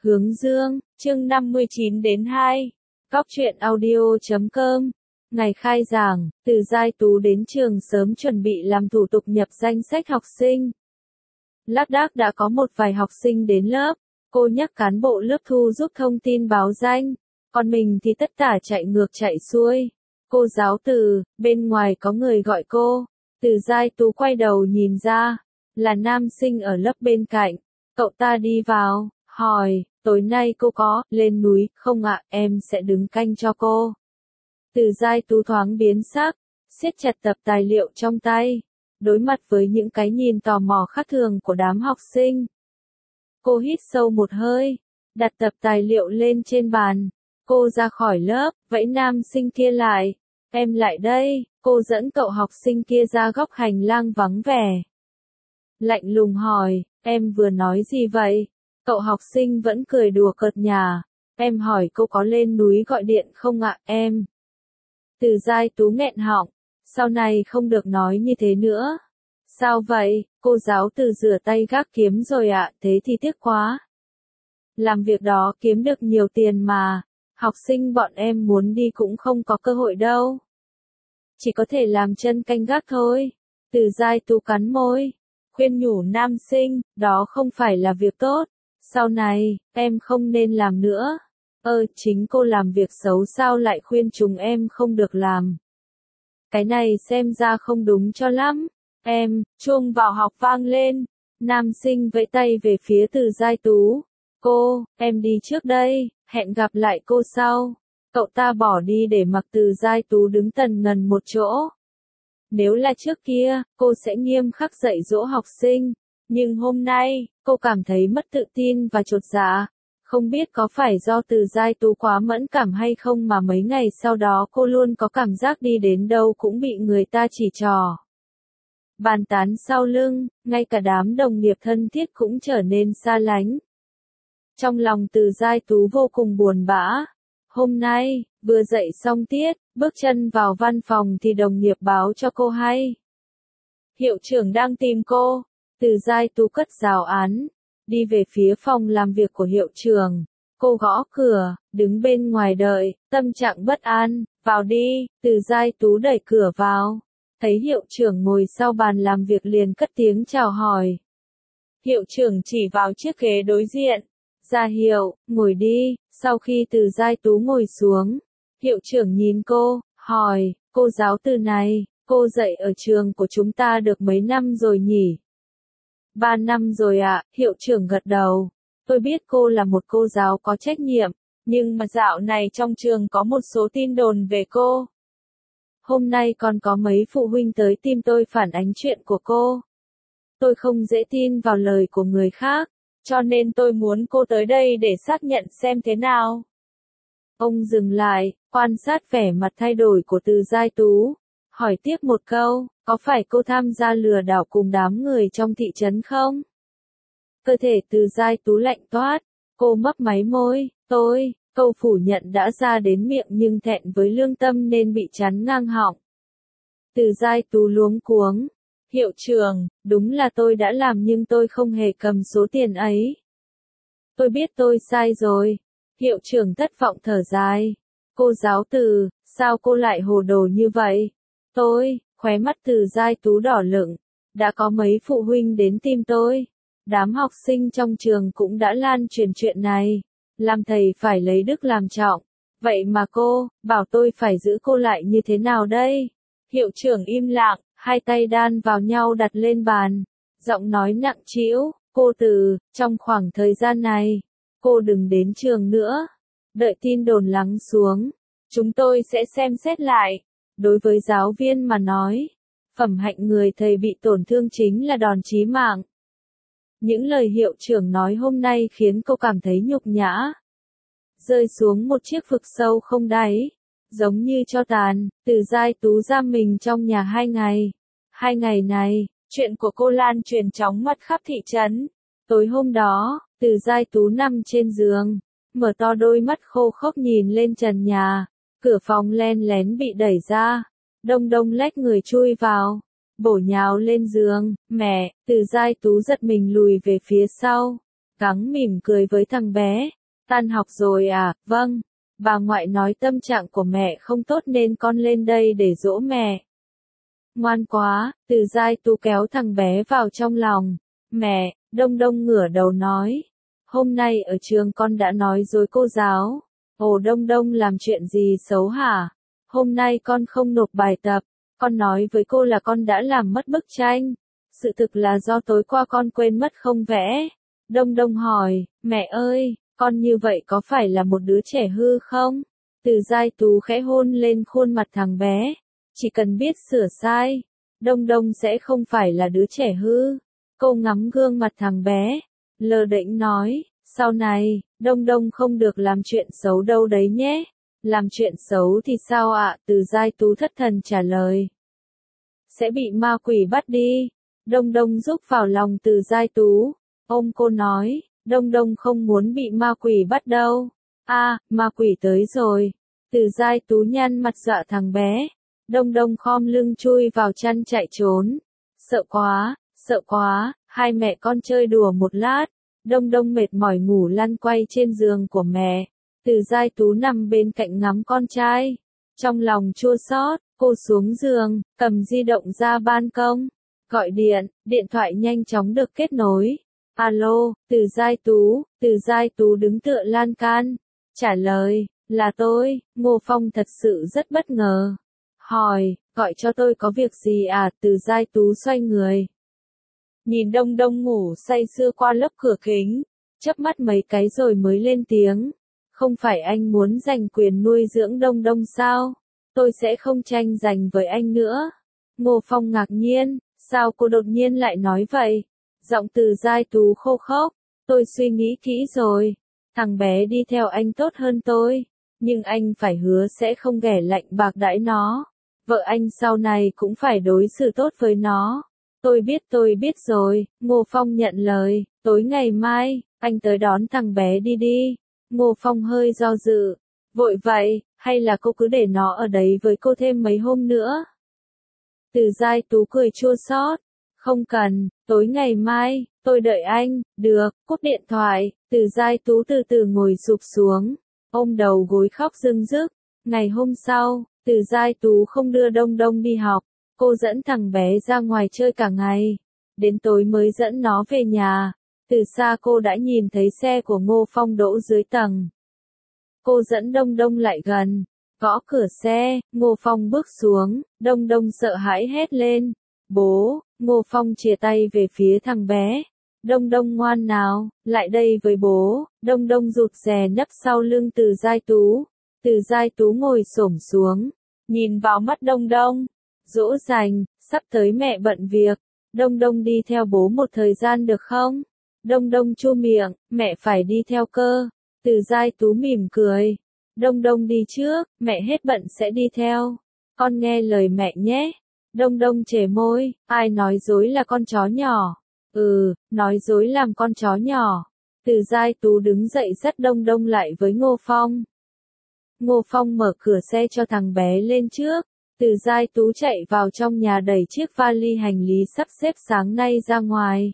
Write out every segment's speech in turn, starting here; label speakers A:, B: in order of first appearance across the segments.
A: Hướng dương, chương 59 đến 2. Góc truyện audio.com. Ngày khai giảng, Từ Giai Tú đến trường sớm chuẩn bị làm thủ tục nhập danh sách học sinh. Lác đác đã có một vài học sinh đến lớp, cô nhắc cán bộ lớp thu giúp thông tin báo danh, còn mình thì tất tả chạy ngược chạy xuôi. Cô giáo Từ, bên ngoài có người gọi cô. Từ Giai Tú quay đầu nhìn ra, là nam sinh ở lớp bên cạnh. Cậu ta đi vào, hỏi, tối nay cô có lên núi không ạ? Em sẽ đứng canh cho cô. Từ Giai Tú thoáng biến sắc, siết chặt tập tài liệu trong tay, đối mặt với những cái nhìn tò mò khác thường của đám học sinh. Cô hít sâu một hơi, đặt tập tài liệu lên trên bàn. Cô ra khỏi lớp, vẫy nam sinh kia lại. Em lại đây, cô dẫn cậu học sinh kia ra góc hành lang vắng vẻ. Lạnh lùng hỏi, em vừa nói gì vậy? Cậu học sinh vẫn cười đùa cợt nhả. Em hỏi cô có lên núi gọi điện không ạ? Em. Từ Giai Tú nghẹn họng, sau này không được nói như thế nữa. Sao vậy? Cô giáo Từ rửa tay gác kiếm rồi ạ, thế thì tiếc quá. Làm việc đó kiếm được nhiều tiền mà, học sinh bọn em muốn đi cũng không có cơ hội đâu. Chỉ có thể làm chân canh gác thôi. Từ Giai Tú cắn môi, khuyên nhủ nam sinh, đó không phải là việc tốt. Sau này, em không nên làm nữa. Chính cô làm việc xấu sao lại khuyên chúng em không được làm. Cái này xem ra không đúng cho lắm. Em, chuông vào học vang lên. Nam sinh vẫy tay về phía Từ Giai Tú. Cô, em đi trước đây, hẹn gặp lại cô sau. Cậu ta bỏ đi để mặc Từ Giai Tú đứng tần ngần một chỗ. Nếu là trước kia, cô sẽ nghiêm khắc dạy dỗ học sinh. Nhưng hôm nay, cô cảm thấy mất tự tin và chột dạ. Không biết có phải do Từ Giai Tú quá mẫn cảm hay không mà mấy ngày sau đó cô luôn có cảm giác đi đến đâu cũng bị người ta chỉ trỏ. Bàn tán sau lưng, ngay cả đám đồng nghiệp thân thiết cũng trở nên xa lánh. Trong lòng Từ Giai Tú vô cùng buồn bã. Hôm nay, vừa dạy xong tiết, bước chân vào văn phòng thì đồng nghiệp báo cho cô hay. Hiệu trưởng đang tìm cô. Từ Giai Tú cất giáo án, đi về phía phòng làm việc của hiệu trưởng. Cô gõ cửa, đứng bên ngoài đợi, tâm trạng bất an. Vào đi. Từ Giai Tú đẩy cửa vào. Thấy hiệu trưởng ngồi sau bàn làm việc liền cất tiếng chào hỏi. Hiệu trưởng chỉ vào chiếc ghế đối diện. Ra hiệu, ngồi đi. Sau khi Từ Giai Tú ngồi xuống, hiệu trưởng nhìn cô, hỏi, cô giáo Từ này, cô dạy ở trường của chúng ta được mấy năm rồi nhỉ? 3 năm rồi ạ, hiệu trưởng gật đầu. Tôi biết cô là một cô giáo có trách nhiệm, nhưng mà dạo này trong trường có một số tin đồn về cô. Hôm nay còn có mấy phụ huynh tới tìm tôi phản ánh chuyện của cô. Tôi không dễ tin vào lời của người khác, cho nên tôi muốn cô tới đây để xác nhận xem thế nào. Ông dừng lại, quan sát vẻ mặt thay đổi của Từ Giai Tú, hỏi tiếp một câu, có phải cô tham gia lừa đảo cùng đám người trong thị trấn không? Cơ thể Từ Giai Tú lạnh toát, cô mấp máy môi, câu phủ nhận đã ra đến miệng nhưng thẹn với lương tâm nên bị chắn ngang họng. Từ Giai Tú luống cuống, hiệu trưởng, đúng là tôi đã làm nhưng tôi không hề cầm số tiền ấy. Tôi biết tôi sai rồi. Hiệu trưởng thất vọng thở dài. Cô giáo Từ, sao cô lại hồ đồ như vậy? Khóe mắt Từ Giai Tú đỏ lựng. Đã có mấy phụ huynh đến tìm tôi. Đám học sinh trong trường cũng đã lan truyền chuyện này. Làm thầy phải lấy đức làm trọng. Vậy mà cô, bảo tôi phải giữ cô lại như thế nào đây? Hiệu trưởng im lặng, hai tay đan vào nhau đặt lên bàn. Giọng nói nặng trĩu, cô Từ, trong khoảng thời gian này, cô đừng đến trường nữa. Đợi tin đồn lắng xuống, chúng tôi sẽ xem xét lại. Đối với giáo viên mà nói, phẩm hạnh người thầy bị tổn thương chính là đòn chí mạng. Những lời hiệu trưởng nói hôm nay khiến cô cảm thấy nhục nhã. Rơi xuống một chiếc vực sâu không đáy, giống như tro tàn. Từ Giai Tú giam mình trong nhà 2 ngày. 2 ngày này, chuyện của cô lan truyền chóng mặt khắp thị trấn. Tối hôm đó, Từ Giai Tú nằm trên giường, mở to đôi mắt khô khốc nhìn lên trần nhà. Cửa phòng len lén bị đẩy ra, đông đông lách người chui vào, bổ nhào lên giường. Mẹ! Từ Giai Tú giật mình lùi về phía sau. gắng mỉm cười với thằng bé. Tan học rồi à, vâng. Bà ngoại nói tâm trạng của mẹ không tốt nên con lên đây để dỗ mẹ. Ngoan quá, Từ Giai Tú kéo thằng bé vào trong lòng. Mẹ, Đông Đông ngửa đầu nói. Hôm nay ở trường con đã nói dối cô giáo. Ồ, Đông Đông làm chuyện gì xấu hả? Hôm nay con không nộp bài tập. Con nói với cô là con đã làm mất bức tranh. Sự thực là do tối qua con quên mất không vẽ. Đông Đông hỏi, mẹ ơi, con như vậy có phải là một đứa trẻ hư không? Từ Giai Tú khẽ hôn lên khuôn mặt thằng bé. Chỉ cần biết sửa sai, Đông Đông sẽ không phải là đứa trẻ hư. Cô ngắm gương mặt thằng bé, lơ đễnh nói, sau này, Đông Đông không được làm chuyện xấu đâu đấy nhé. Làm chuyện xấu thì sao ạ? Từ Giai Tú thất thần trả lời. Sẽ bị ma quỷ bắt đi. Đông Đông rúc vào lòng Từ Giai Tú, ôm cô nói, Đông Đông không muốn bị ma quỷ bắt đâu. À, ma quỷ tới rồi. Từ Giai Tú nhăn mặt dọa thằng bé. Đông Đông khom lưng chui vào chăn chạy trốn. Sợ quá, hai mẹ con chơi đùa một lát. Đông Đông mệt mỏi ngủ lăn quay trên giường của mẹ. Từ Giai Tú nằm bên cạnh ngắm con trai. Trong lòng chua xót, cô xuống giường, cầm di động ra ban công. Gọi điện thoại nhanh chóng được kết nối. Alo, Từ Giai Tú đứng tựa lan can. Trả lời, là tôi. Ngô Phong thật sự rất bất ngờ. Hỏi, gọi cho tôi có việc gì à? Từ Giai Tú xoay người. Nhìn Đông Đông ngủ say sưa qua lớp cửa kính. Chớp mắt mấy cái rồi mới lên tiếng. Không phải anh muốn giành quyền nuôi dưỡng Đông Đông sao? Tôi sẽ không tranh giành với anh nữa. Ngô Phong ngạc nhiên, sao cô đột nhiên lại nói vậy? Giọng Từ Giai Tú khô khốc. Tôi suy nghĩ kỹ rồi. Thằng bé đi theo anh tốt hơn tôi. Nhưng anh phải hứa sẽ không ghẻ lạnh bạc đãi nó. Vợ anh sau này cũng phải đối xử tốt với nó. Tôi biết rồi. Ngô Phong nhận lời. Tối ngày mai, anh tới đón thằng bé đi. Ngô Phong hơi do dự. Vội vậy, hay là cô cứ để nó ở đấy với cô thêm mấy hôm nữa? Từ Giai Tú cười chua xót. Không cần, tối ngày mai, tôi đợi anh. Được, cúp điện thoại. Từ Giai Tú từ từ ngồi sụp xuống, ôm đầu gối khóc rưng rức. Ngày hôm sau, Từ Giai Tú không đưa Đông Đông đi học. Cô dẫn thằng bé ra ngoài chơi cả ngày. Đến tối mới dẫn nó về nhà. Từ xa cô đã nhìn thấy xe của Ngô Phong đỗ dưới tầng. Cô dẫn Đông Đông lại gần, gõ cửa xe. Ngô Phong bước xuống. Đông Đông sợ hãi hét lên. Bố! Ngô Phong chìa tay về phía thằng bé. Đông Đông ngoan nào, lại đây với bố. Đông Đông rụt rè nấp sau lưng Từ Giai Tú. Từ Giai Tú ngồi xổm xuống, nhìn vào mắt Đông Đông. Dỗ dành, sắp tới mẹ bận việc. Đông Đông đi theo bố một thời gian được không? Đông Đông chu miệng, mẹ phải đi theo cơ. Từ Giai Tú mỉm cười. Đông Đông đi trước, mẹ hết bận sẽ đi theo. Con nghe lời mẹ nhé. Đông Đông chề môi, ai nói dối là con chó nhỏ? Nói dối làm con chó nhỏ. Từ Giai Tú đứng dậy dắt Đông Đông lại với Ngô Phong. Ngô Phong mở cửa xe cho thằng bé lên trước. Từ Giai Tú chạy vào trong nhà đẩy chiếc vali hành lý sắp xếp sáng nay ra ngoài.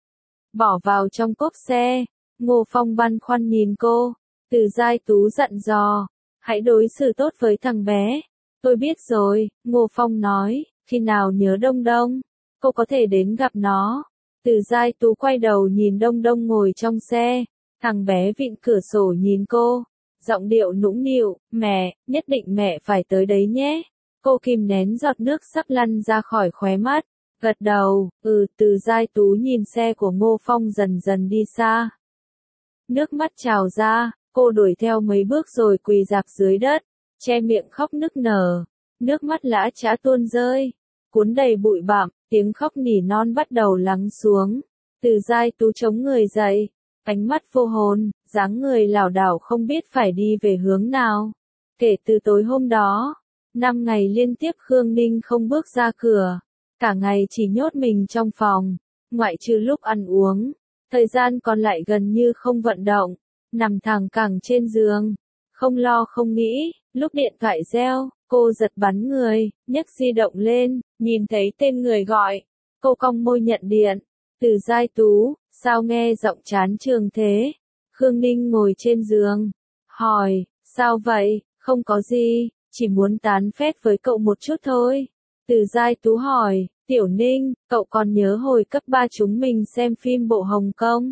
A: Bỏ vào trong cốp xe. Ngô Phong băn khoăn nhìn cô. Từ Giai Tú dặn dò, hãy đối xử tốt với thằng bé. Tôi biết rồi, Ngô Phong nói, khi nào nhớ Đông Đông, cô có thể đến gặp nó. Từ Giai Tú quay đầu nhìn Đông Đông ngồi trong xe. Thằng bé vịn cửa sổ nhìn cô. Giọng điệu nũng nịu, mẹ, nhất định mẹ phải tới đấy nhé. Cô kìm nén giọt nước sắp lăn ra khỏi khóe mắt. Gật đầu, Từ Giai Tú nhìn xe của Ngô Phong dần dần đi xa. Nước mắt trào ra, cô đuổi theo mấy bước rồi quỳ rạp dưới đất, che miệng khóc nức nở. Nước mắt lã chã tuôn rơi, cuốn đầy bụi bặm, tiếng khóc nỉ non bắt đầu lắng xuống. Từ Giai Tú chống người dậy, ánh mắt vô hồn, dáng người lảo đảo không biết phải đi về hướng nào. Kể từ tối hôm đó, 5 ngày liên tiếp Khương Ninh không bước ra cửa, cả ngày chỉ nhốt mình trong phòng, ngoại trừ lúc ăn uống, thời gian còn lại gần như không vận động, nằm thẳng cẳng trên giường, không lo không nghĩ. Lúc điện thoại reo, cô giật bắn người, nhấc di động lên, nhìn thấy tên người gọi, cô cong môi nhận điện. Từ Giai Tú, Sao nghe giọng chán trường thế? Khương Ninh ngồi trên giường, hỏi, sao vậy? Không có gì, chỉ muốn tán phét với cậu một chút thôi. Từ Giai Tú hỏi, Tiểu Ninh, cậu còn nhớ hồi cấp 3 chúng mình xem phim bộ Hồng Kông?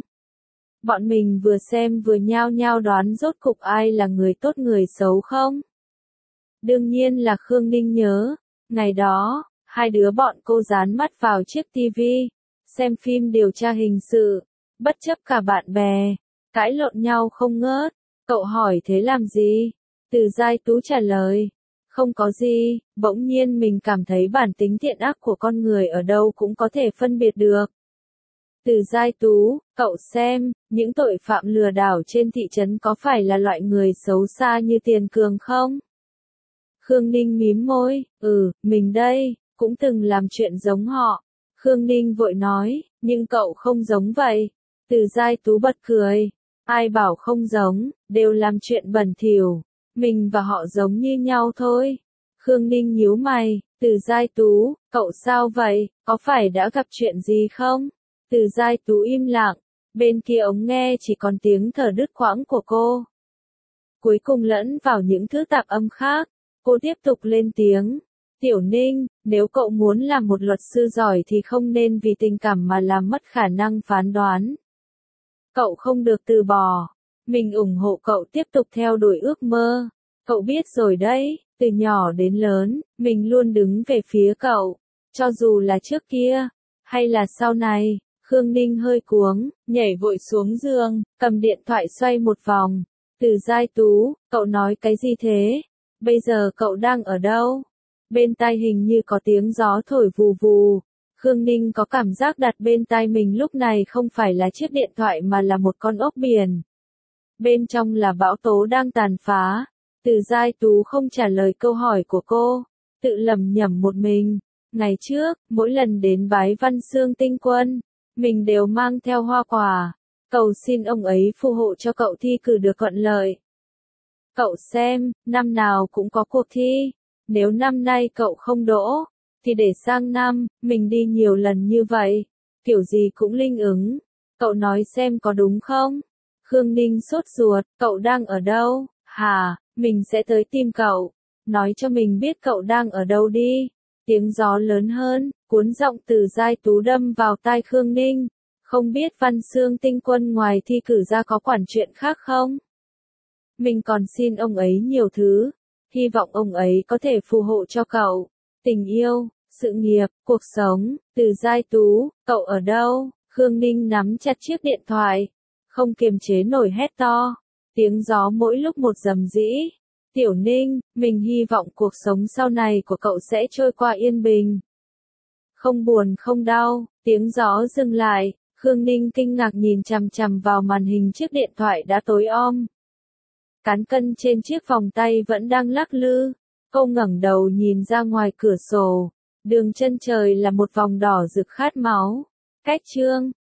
A: Bọn mình vừa xem vừa nhao nhao đoán rốt cục ai là người tốt người xấu không? Đương nhiên là Khương Ninh nhớ. Ngày đó, hai đứa bọn cô dán mắt vào chiếc tivi, xem phim điều tra hình sự, bất chấp cả bạn bè, cãi lộn nhau không ngớt. Cậu hỏi thế làm gì? Từ Giai Tú trả lời, không có gì, bỗng nhiên mình cảm thấy bản tính thiện ác của con người ở đâu cũng có thể phân biệt được. Từ Giai Tú, cậu xem, những tội phạm lừa đảo trên thị trấn có phải là loại người xấu xa như Tiền Cường không? Khương Ninh mím môi, mình đây, cũng từng làm chuyện giống họ. Khương Ninh vội nói, nhưng cậu không giống vậy. Từ Giai Tú bật cười, ai bảo không giống, đều làm chuyện bẩn thỉu. Mình và họ giống như nhau thôi. Khương Ninh nhíu mày, Từ Giai Tú, cậu sao vậy, có phải đã gặp chuyện gì không? Từ Giai Tú im lặng, bên kia ống nghe chỉ còn tiếng thở đứt quãng của cô. Cuối cùng lẫn vào những thứ tạp âm khác, cô tiếp tục lên tiếng. Tiểu Ninh, nếu cậu muốn làm một luật sư giỏi thì không nên vì tình cảm mà làm mất khả năng phán đoán. Cậu không được từ bỏ. Mình ủng hộ cậu tiếp tục theo đuổi ước mơ. Cậu biết rồi đấy, từ nhỏ đến lớn, mình luôn đứng về phía cậu. Cho dù là trước kia, hay là sau này. Khương Ninh hơi cuống, nhảy vội xuống giường, cầm điện thoại xoay một vòng. Từ Giai Tú, cậu nói cái gì thế? Bây giờ cậu đang ở đâu? Bên tai hình như có tiếng gió thổi vù vù. Khương Ninh có cảm giác đặt bên tai mình lúc này không phải là chiếc điện thoại mà là một con ốc biển. Bên trong là bão tố đang tàn phá. Từ Giai Tú không trả lời câu hỏi của cô, tự lẩm nhẩm một mình. Ngày trước, mỗi lần đến bái Văn Xương Tinh Quân, mình đều mang theo hoa quả, cầu xin ông ấy phù hộ cho cậu thi cử được thuận lợi. Cậu xem, năm nào cũng có cuộc thi, nếu năm nay cậu không đỗ, thì để sang năm, mình đi nhiều lần như vậy, kiểu gì cũng linh ứng. Cậu nói xem có đúng không? Khương Ninh sốt ruột, cậu đang ở đâu? Hả, mình sẽ tới tìm cậu. Nói cho mình biết cậu đang ở đâu đi. Tiếng gió lớn hơn, cuốn giọng Từ Giai Tú đâm vào tai Khương Ninh. Không biết Văn Xương Tinh Quân ngoài thi cử ra có quản chuyện khác không? Mình còn xin ông ấy nhiều thứ. Hy vọng ông ấy có thể phù hộ cho cậu. Tình yêu, sự nghiệp, cuộc sống. Từ Giai Tú, cậu ở đâu? Khương Ninh nắm chặt chiếc điện thoại, không kiềm chế nổi hét to. Tiếng gió mỗi lúc một rầm rĩ. Tiểu Ninh, mình hy vọng cuộc sống sau này của cậu sẽ trôi qua yên bình. Không buồn không đau. Tiếng gió dừng lại, Khương Ninh kinh ngạc nhìn chằm chằm vào màn hình chiếc điện thoại đã tối om. Cán cân trên chiếc vòng tay vẫn đang lắc lư. Cô ngẩng đầu nhìn ra ngoài cửa sổ. Đường chân trời là một vòng đỏ rực khát máu. Cách chương